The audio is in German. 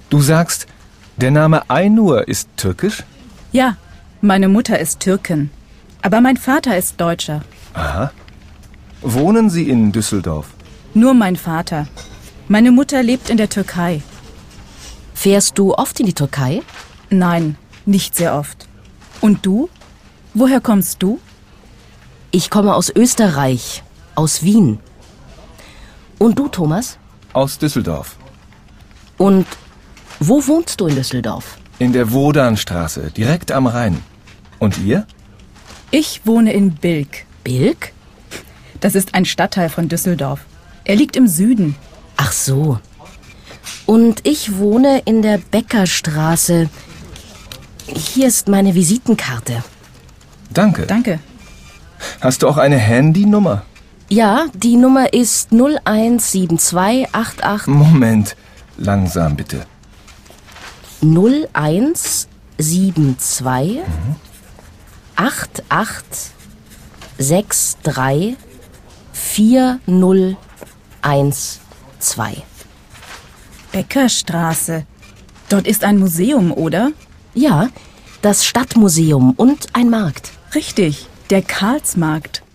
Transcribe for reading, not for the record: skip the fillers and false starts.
Du sagst, der Name Aynur ist türkisch? Ja, meine Mutter ist Türkin, aber mein Vater ist Deutscher. Aha. Wohnen Sie in Düsseldorf? Nur mein Vater. Meine Mutter lebt in der Türkei. Fährst du oft in die Türkei? Nein, nicht sehr oft. Und du? Woher kommst du? Ich komme aus Österreich, aus Wien. Und du, Thomas? Aus Düsseldorf. Und wo wohnst du in Düsseldorf? In der Wodanstraße, direkt am Rhein. Und ihr? Ich wohne in Bilk. Bilk? Das ist ein Stadtteil von Düsseldorf. Er liegt im Süden. Ach so. Und ich wohne in der Bäckerstraße. Hier ist meine Visitenkarte. Danke. Danke. Hast du auch eine Handynummer? Ja, die Nummer ist 017288. Moment, langsam bitte. 0172 8863 4012. Bäckerstraße. Dort ist ein Museum, oder? Ja, das Stadtmuseum und ein Markt. Richtig, der Karlsmarkt.